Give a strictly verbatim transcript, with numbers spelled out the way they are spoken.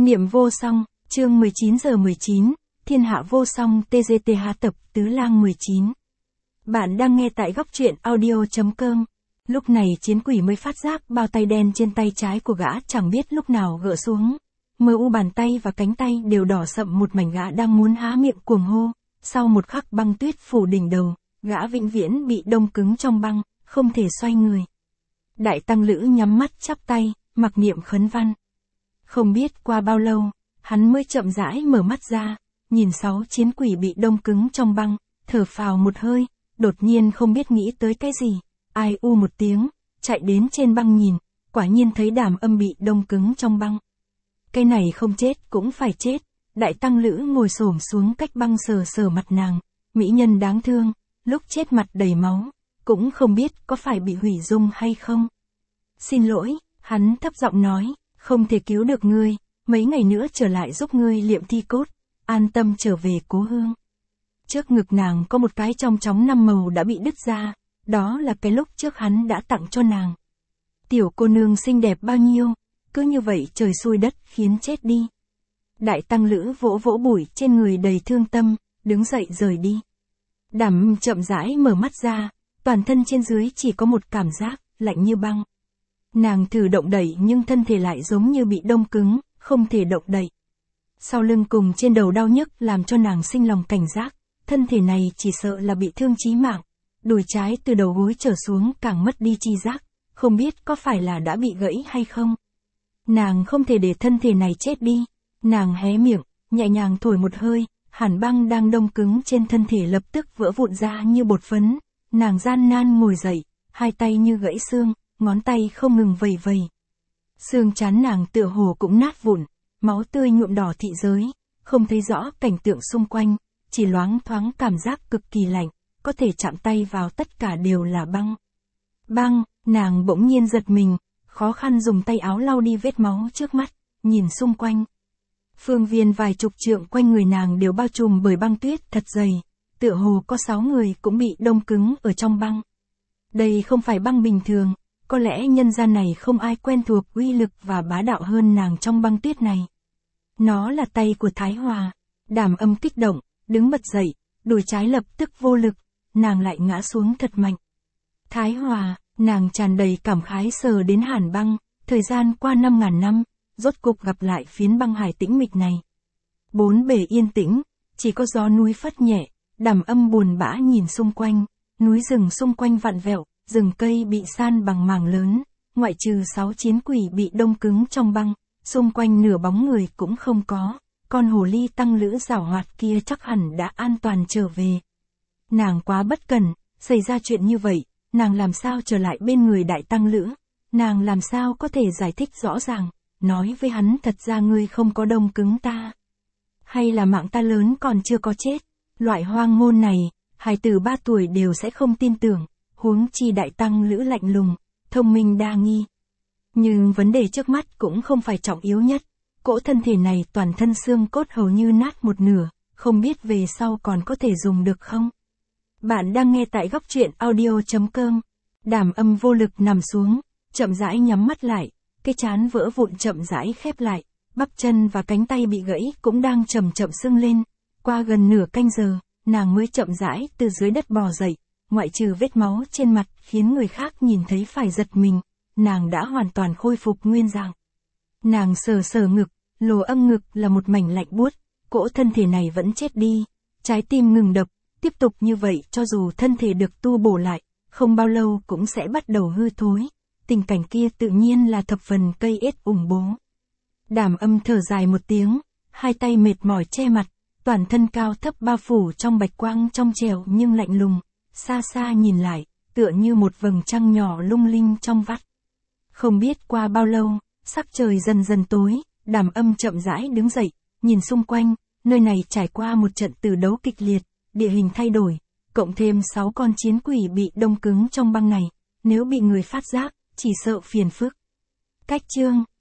Niệm vô song, chương mười chín giờ mười chín, thiên hạ vô song tê giê tê hát tập tứ lang mười chín. Bạn đang nghe tại góc truyện audio.com. Lúc này chiến quỷ mới phát giác bao tay đen trên tay trái của gã chẳng biết lúc nào gỡ xuống. Mờ u bàn tay và cánh tay đều đỏ sậm, một mảnh gã đang muốn há miệng cuồng hô. Sau một khắc băng tuyết phủ đỉnh đầu, gã vĩnh viễn bị đông cứng trong băng, không thể xoay người. Đại tăng lữ nhắm mắt chắp tay, mặc niệm khấn văn. Không biết qua bao lâu, hắn mới chậm rãi mở mắt ra, nhìn sáu chiến quỷ bị đông cứng trong băng, thở phào một hơi, đột nhiên không biết nghĩ tới cái gì, ai u một tiếng, chạy đến trên băng nhìn, quả nhiên thấy Đàm Âm bị đông cứng trong băng. Cái này không chết cũng phải chết, đại tăng lữ ngồi xổm xuống cách băng sờ sờ mặt nàng, mỹ nhân đáng thương, lúc chết mặt đầy máu, cũng không biết có phải bị hủy dung hay không. Xin lỗi, hắn thấp giọng nói, không thể cứu được ngươi, mấy ngày nữa trở lại giúp ngươi liệm thi cốt, an tâm trở về cố hương. Trước ngực nàng có một cái trong chóng năm màu đã bị đứt ra, đó là cái lúc trước hắn đã tặng cho nàng. Tiểu cô nương xinh đẹp bao nhiêu, cứ như vậy trời xui đất khiến chết đi. Đại tăng lữ vỗ vỗ bụi trên người đầy thương tâm, đứng dậy rời đi. Đàm chậm rãi mở mắt ra, toàn thân trên dưới chỉ có một cảm giác, lạnh như băng. Nàng thử động đẩy nhưng thân thể lại giống như bị đông cứng, không thể động đậy. Sau lưng cùng trên đầu đau nhức làm cho nàng sinh lòng cảnh giác, thân thể này chỉ sợ là bị thương chí mạng. Đùi trái từ đầu gối trở xuống càng mất đi chi giác, không biết có phải là đã bị gãy hay không. Nàng không thể để thân thể này chết đi, nàng hé miệng, nhẹ nhàng thổi một hơi, hàn băng đang đông cứng trên thân thể lập tức vỡ vụn ra như bột phấn. Nàng gian nan ngồi dậy, hai tay như gãy xương, ngón tay không ngừng vầy vầy. Xương trán nàng tựa hồ cũng nát vụn, máu tươi nhuộm đỏ thị giới, không thấy rõ cảnh tượng xung quanh, chỉ loáng thoáng cảm giác cực kỳ lạnh, có thể chạm tay vào tất cả đều là băng. Băng, nàng bỗng nhiên giật mình, khó khăn dùng tay áo lau đi vết máu trước mắt, nhìn xung quanh. Phương viên vài chục trượng quanh người nàng đều bao trùm bởi băng tuyết thật dày, tựa hồ có sáu người cũng bị đông cứng ở trong băng. Đây không phải băng bình thường, có lẽ nhân gian này không ai quen thuộc uy lực và bá đạo hơn nàng trong băng tuyết này. Nó là tay của Thái Hòa. Đàm Âm kích động, đứng bật dậy, đùi trái lập tức vô lực, nàng lại ngã xuống thật mạnh. Thái Hòa, nàng tràn đầy cảm khái sờ đến hàn băng, thời gian qua năm ngàn năm, rốt cục gặp lại phiến băng hải tĩnh mịch này. Bốn bề yên tĩnh, chỉ có gió núi phất nhẹ, Đàm Âm buồn bã nhìn xung quanh, núi rừng xung quanh vặn vẹo, rừng cây bị san bằng mảng lớn, ngoại trừ sáu chiến quỷ bị đông cứng trong băng, xung quanh nửa bóng người cũng không có, con hồ ly tăng lữ giảo hoạt kia chắc hẳn đã an toàn trở về. Nàng quá bất cẩn, xảy ra chuyện như vậy, nàng làm sao trở lại bên người đại tăng lữ, nàng làm sao có thể giải thích rõ ràng, nói với hắn thật ra ngươi không có đông cứng ta. Hay là mạng ta lớn còn chưa có chết, loại hoang ngôn này, hài tử ba tuổi đều sẽ không tin tưởng. Huống chi đại tăng lữ lạnh lùng, thông minh đa nghi. Nhưng vấn đề trước mắt cũng không phải trọng yếu nhất, cỗ thân thể này toàn thân xương cốt hầu như nát một nửa, không biết về sau còn có thể dùng được không? Bạn đang nghe tại góc truyện audio.com. Đàm Âm vô lực nằm xuống, chậm rãi nhắm mắt lại, cái trán vỡ vụn chậm rãi khép lại, bắp chân và cánh tay bị gãy cũng đang chậm chậm sưng lên. Qua gần nửa canh giờ, nàng mới chậm rãi từ dưới đất bò dậy. Ngoại trừ vết máu trên mặt khiến người khác nhìn thấy phải giật mình, nàng đã hoàn toàn khôi phục nguyên dạng. Nàng sờ sờ ngực, lồ âm ngực là một mảnh lạnh buốt, cỗ thân thể này vẫn chết đi, trái tim ngừng đập, tiếp tục như vậy cho dù thân thể được tu bổ lại, không bao lâu cũng sẽ bắt đầu hư thối, tình cảnh kia tự nhiên là thập phần cây ết ủng bố. Đàm Âm thở dài một tiếng, hai tay mệt mỏi che mặt, toàn thân cao thấp bao phủ trong bạch quang trong trẻo nhưng lạnh lùng. Xa xa nhìn lại, tựa như một vầng trăng nhỏ lung linh trong vắt. Không biết qua bao lâu, sắc trời dần dần tối, Đàm Âm chậm rãi đứng dậy, nhìn xung quanh, nơi này trải qua một trận tử đấu kịch liệt, địa hình thay đổi, cộng thêm sáu con chiến quỷ bị đông cứng trong băng này, nếu bị người phát giác, chỉ sợ phiền phức. Cách chương